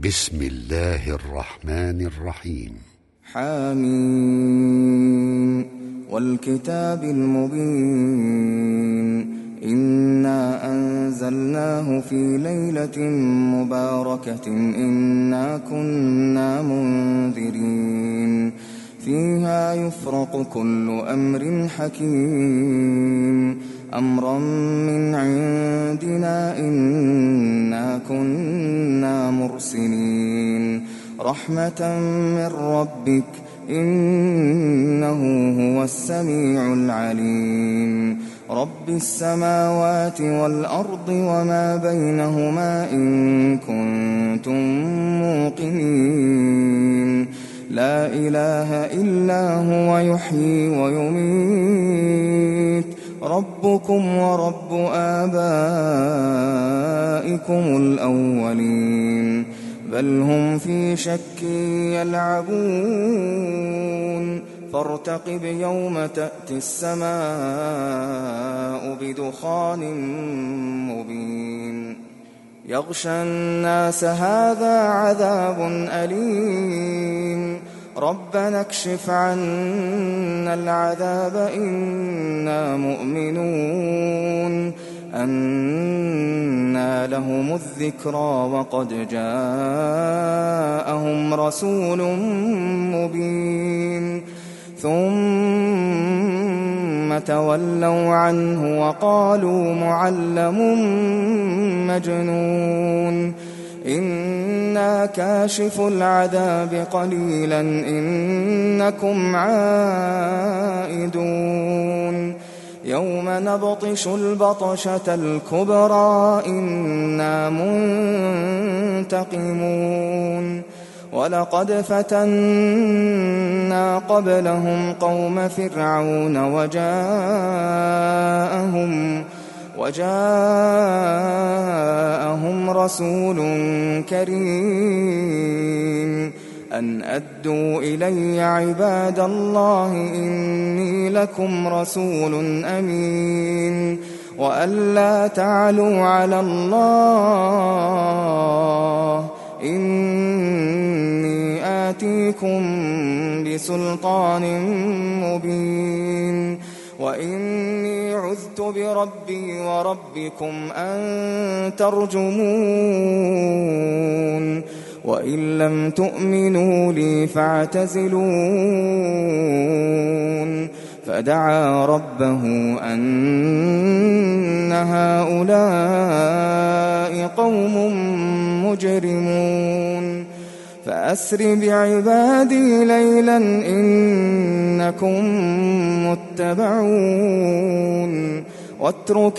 بسم الله الرحمن الرحيم. حميم والكتاب المبين إنا أنزلناه في ليلة مباركة إنا كنا منذرين فيها يفرق كل أمر حكيم أمرا من عندنا إنا كنا مرسلين رحمة من ربك إنه هو السميع العليم رب السماوات والأرض وما بينهما إن كنتم موقنين لا إله إلا هو يحيي ويميت ربكم ورب آبائكم الأولين بل هم في شك يلعبون فارتقب يوم تأتي السماء بدخان مبين يغشى الناس هذا عذاب أليم ربنا اكشف عنا العذاب إنا مؤمنون أنى لهم الذكرى وقد جاءهم رسول مبين ثم تولوا عنه وقالوا معلم مجنون إنا كاشف العذاب قليلا إنكم عائدون يوم نبطش البطشة الكبرى إنا منتقمون ولقد فتنا قبلهم قوم فرعون وجاءهم رسول كريم أن أدوا إلي عباد الله إني لكم رسول أمين وأن لا تعلوا على الله إني آتيكم بسلطان مبين وإني عذت بربي وربكم أن ترجمون وإن لم تؤمنوا لي فاعتزلون فدعا ربه أن هؤلاء قوم مجرمون فأسر بعبادي ليلا إنكم متبعون واترك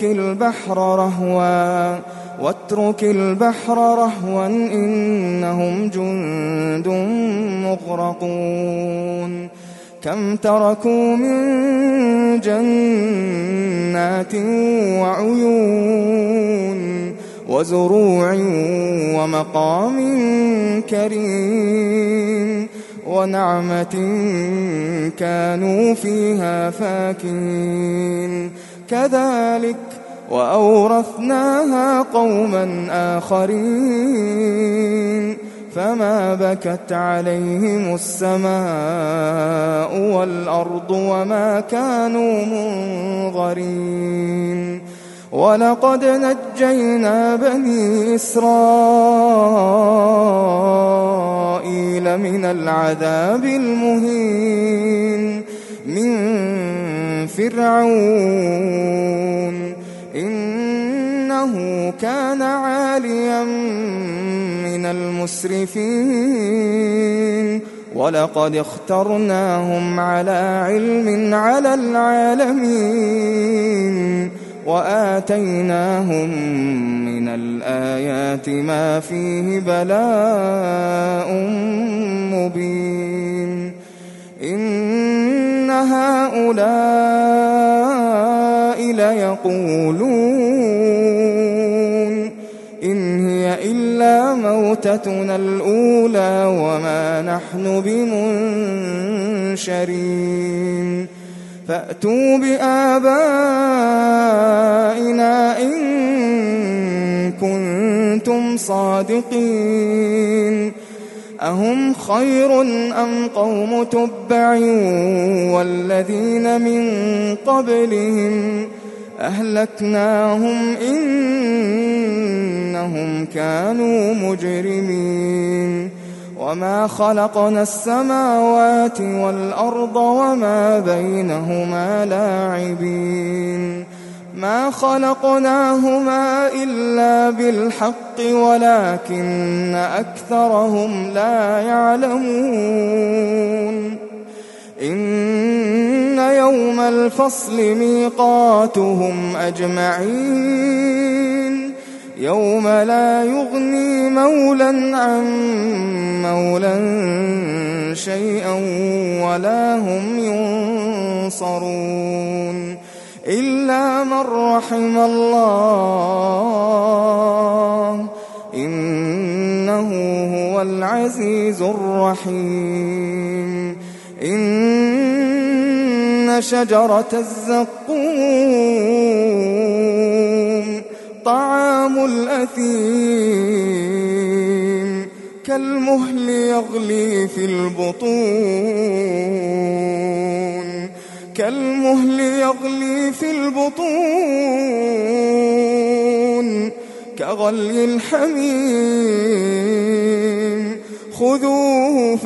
البحر رهوا إنهم جند مغرقون كم تركوا من جنات وعيون وزروع ومقام كريم ونعمة كانوا فيها فاكهين كذلك وأورثناها قوما آخرين فما بكت عليهم السماء والأرض وما كانوا منظرين ولقد نجينا بني إسرائيل من العذاب المهين من فرعون إنه كان عاليا من المسرفين ولقد اخترناهم على علم على العالمين وآتيناهم من الآيات ما فيه بلاء مبين إن هؤلاء ليقولون إن هي إلا موتتنا الأولى وما نحن بمنشرين فأتوا بآبائنا إن كنتم صادقين أهم خير أم قوم تبع والذين من قبلهم أهلكناهم إنهم كانوا مجرمين وما خلقنا السماوات والأرض وما بينهما لاعبين ما خلقناهما إلا بالحق ولكن أكثرهم لا يعلمون إن يوم الفصل ميقاتهم أجمعين يوم لا يغني مولى عن مولى شيئا ولا هم ينصرون إلا من رحم الله إنه هو العزيز الرحيم إن شجرة الزقوم طعام الأثيم كالمهل يغلي في البطون كغلي الحميم خذوه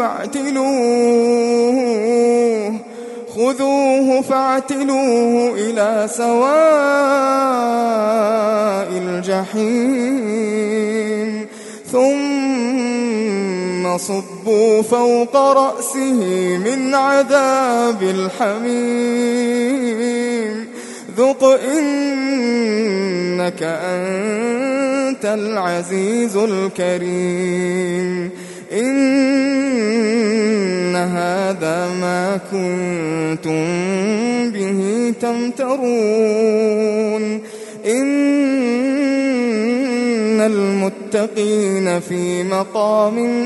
فاعتلوه إلى سواء الجحيم ثم صبوا فوق رأسه من عذاب الحميم ذق إنك أنت العزيز الكريم إن هذا ما كنتم به تمترون إن المتقين في مقام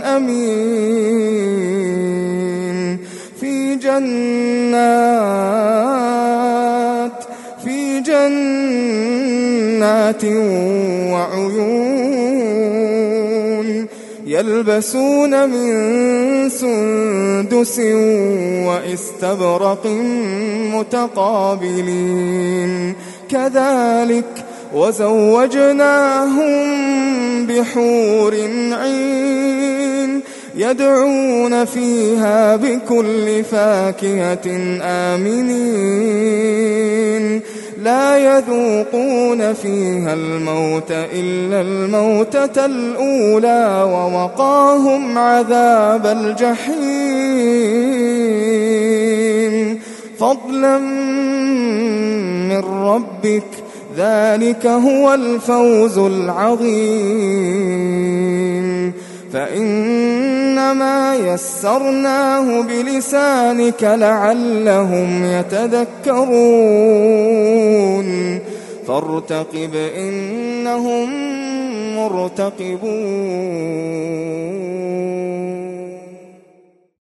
أمين في جنات وعيون يلبسون من سندس وإستبرق متقابلين كذلك وزوجناهم بحور عين يدعون فيها بكل فاكهة آمنين لا يذوقون فيها الموت إلا الموتة الأولى ووقاهم عذاب الجحيم فضلا من ربك ذلك هو الفوز العظيم فإنما يسرناه بلسانك لعلهم يتذكرون فارتقب إنهم مرتقبون